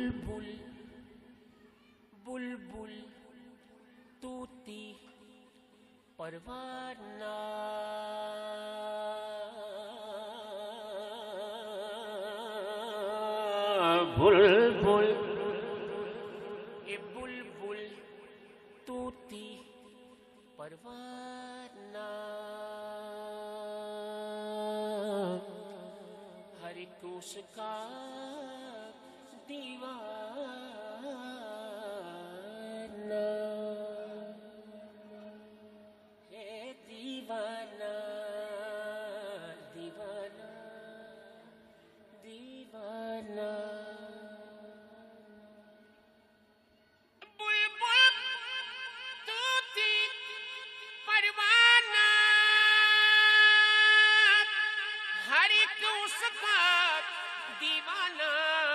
बुलबुल बुलबुल तूती परवाना, बुलबुल ए बुलबुल तूती परवाना, हर एक उसका दीवाना है, दीवाना दीवाना दीवाना। बुलबुल तूती परवाना, हर एक उसका दीवाना,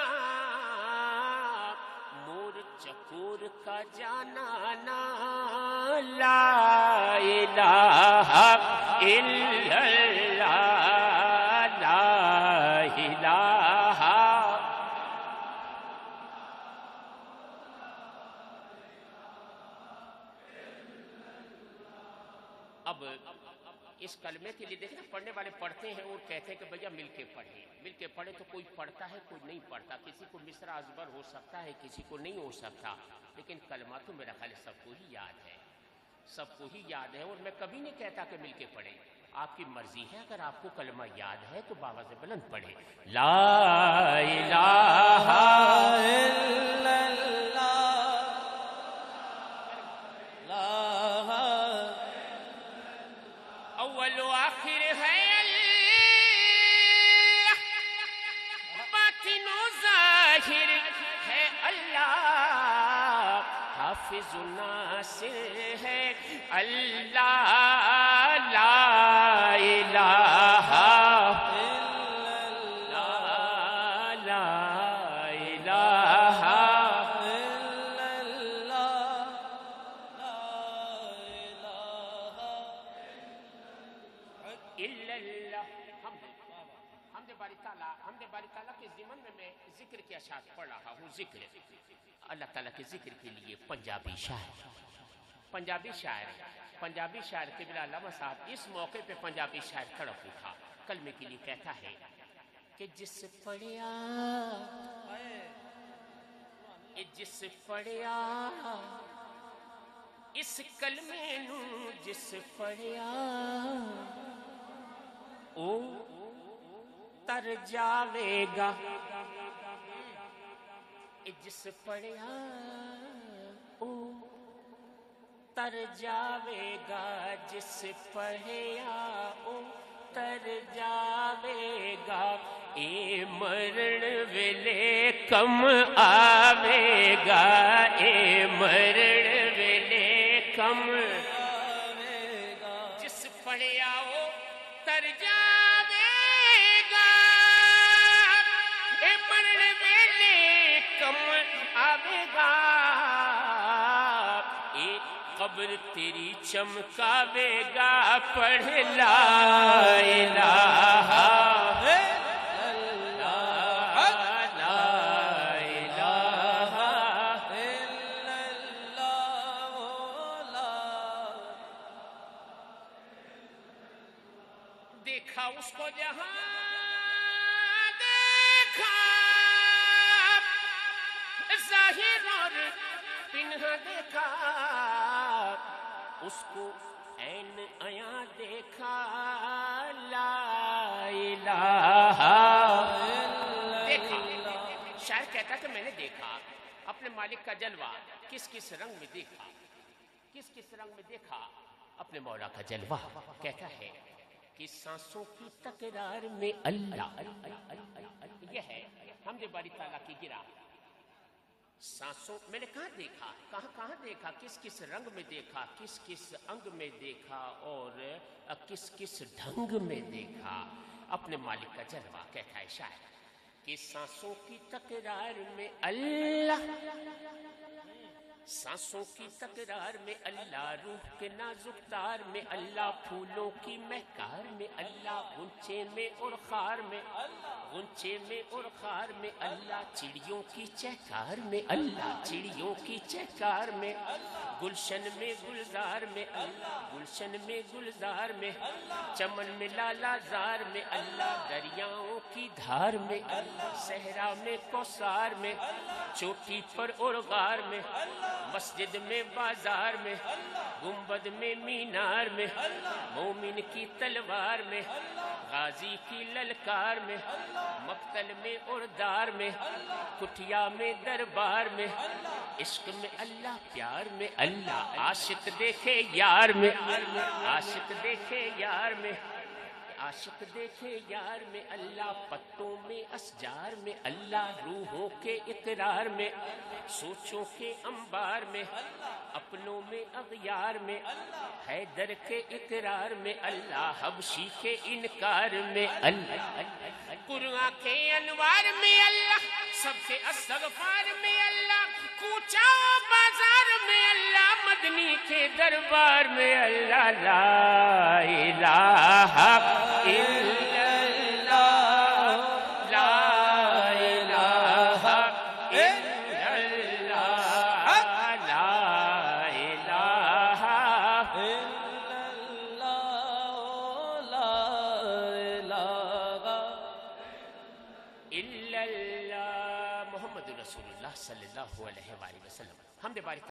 मोर चकोर का जाना ना, ला इलाहा इल्लल्लाह, ला इलाहा। अब इस कलमे के लिए देखना, पढ़ने वाले पढ़ते हैं और कहते हैं कि भैया मिलके पढ़े, मिलके पढ़े। तो कोई पढ़ता है कोई नहीं पढ़ता, किसी को मिसरा अजबर हो सकता है किसी को नहीं हो सकता, लेकिन कलमा तो मेरा ख्याल सबको ही याद है, सबको ही याद है। और मैं कभी नहीं कहता कि मिलके पढ़े, आपकी मर्जी है। अगर आपको कलमा याद है तो बाबा से बुलंद पढ़े, ला इलाहा अव्वल आखिर है अल्लाह, बातिनो जाहिर है अल्लाह, हाफिज़ नासिर है अल्लाह, ला इलाहा इल्लल्लाह, ला इलाहा इल्लल्लाह। हमदे बारी ताला के ज़िमन में मैं जिक्र के अशात पढ़ रहा हूँ। जिक्र अल्लाह ताला के जिक्र के लिए पंजाबी शायर के बिला अल्लामा साहब इस मौके पे पंजाबी शायर तड़प उठा, कलमे के लिए कहता है कि जिस पढ़िया इस कलमे नू, जिस पढ़िया ओ तर जावेगा, जिस पढ़िया ओ तर जावेगा, जिस पढ़िया ओ तर जावेगा, ए मरण वेले कम आवेगा, ए मरण वेले कम आवेगा, जिस पढ़िया ओ तर जावेगा, ए मरण वेले कम आवेगा, ए कब्र तेरी चमकावेगा, पढ़ ला इलाहा इल्लल्लाह, ला इलाहा इल्लल्लाह। देखा उसको जहां देखा, ज़ाहिर और पिन्हा देखा, उसको ऐन आया देखा, ला इलाहा देखा। शायर कहता कि मैंने देखा अपने मालिक का जलवा, किस किस रंग में देखा, किस किस रंग में देखा अपने मौला का जलवा। कहता है कि सांसों की तकरार में अल्लाह, यह है हमदे बारी ताला की गिरा। सांसों मैंने कहाँ देखा, कहाँ देखा, किस किस रंग में देखा, किस किस अंग में देखा और किस किस ढंग में देखा अपने मालिक का जलवा। कहता है शायर कि सांसों की तकरार में अल्लाह, سانسوں کی تکرار میں اللہ، روح کے نازک تار میں اللہ، پھولوں کی مہکار میں اللہ، غنچے میں اور خار میں، غنچے میں اور خار میں اللہ، چڑیوں کی چہکار میں اللہ، چڑیوں کی چہکار میں، گلشن میں گلزار میں اللہ، گلشن میں گلزار میں، چمن میں لالا زار میں اللہ، دریاؤں کی دھار میں اللہ، صحرا میں کوثار میں، چوٹی پر اور غار میں، مسجد میں بازار میں، گنبد میں مینار میں، مومن کی تلوار میں، غازی کی للکار میں، مقتل میں اور دار میں، کٹھیا میں دربار میں، عشق میں اللہ، پیار میں اللہ، عاشق دیکھے یار میں، عاشق دیکھے یار میں، عاشق دیکھے یار میں اللہ، پتوں میں اشجار میں اللہ، روحوں کے اقرار میں، سوچوں کے انبار میں، اپنوں میں اغیار میں، حیدر کے اقرار میں اللہ، حبشی کے انکار میں اللہ، قرآن کے انوار میں اللہ، سب کے استغفار میں اللہ، کوچہ و بازار میں اللہ، مدنی کے دربار میں اللہ، لا الہ الا اللہ، لا الہ الا اللہ، لا الہ الا اللہ، لا الہ الا اللہ، محمد رسول اللہ صلی اللہ علیہ وآلہ وسلم۔ حمد باری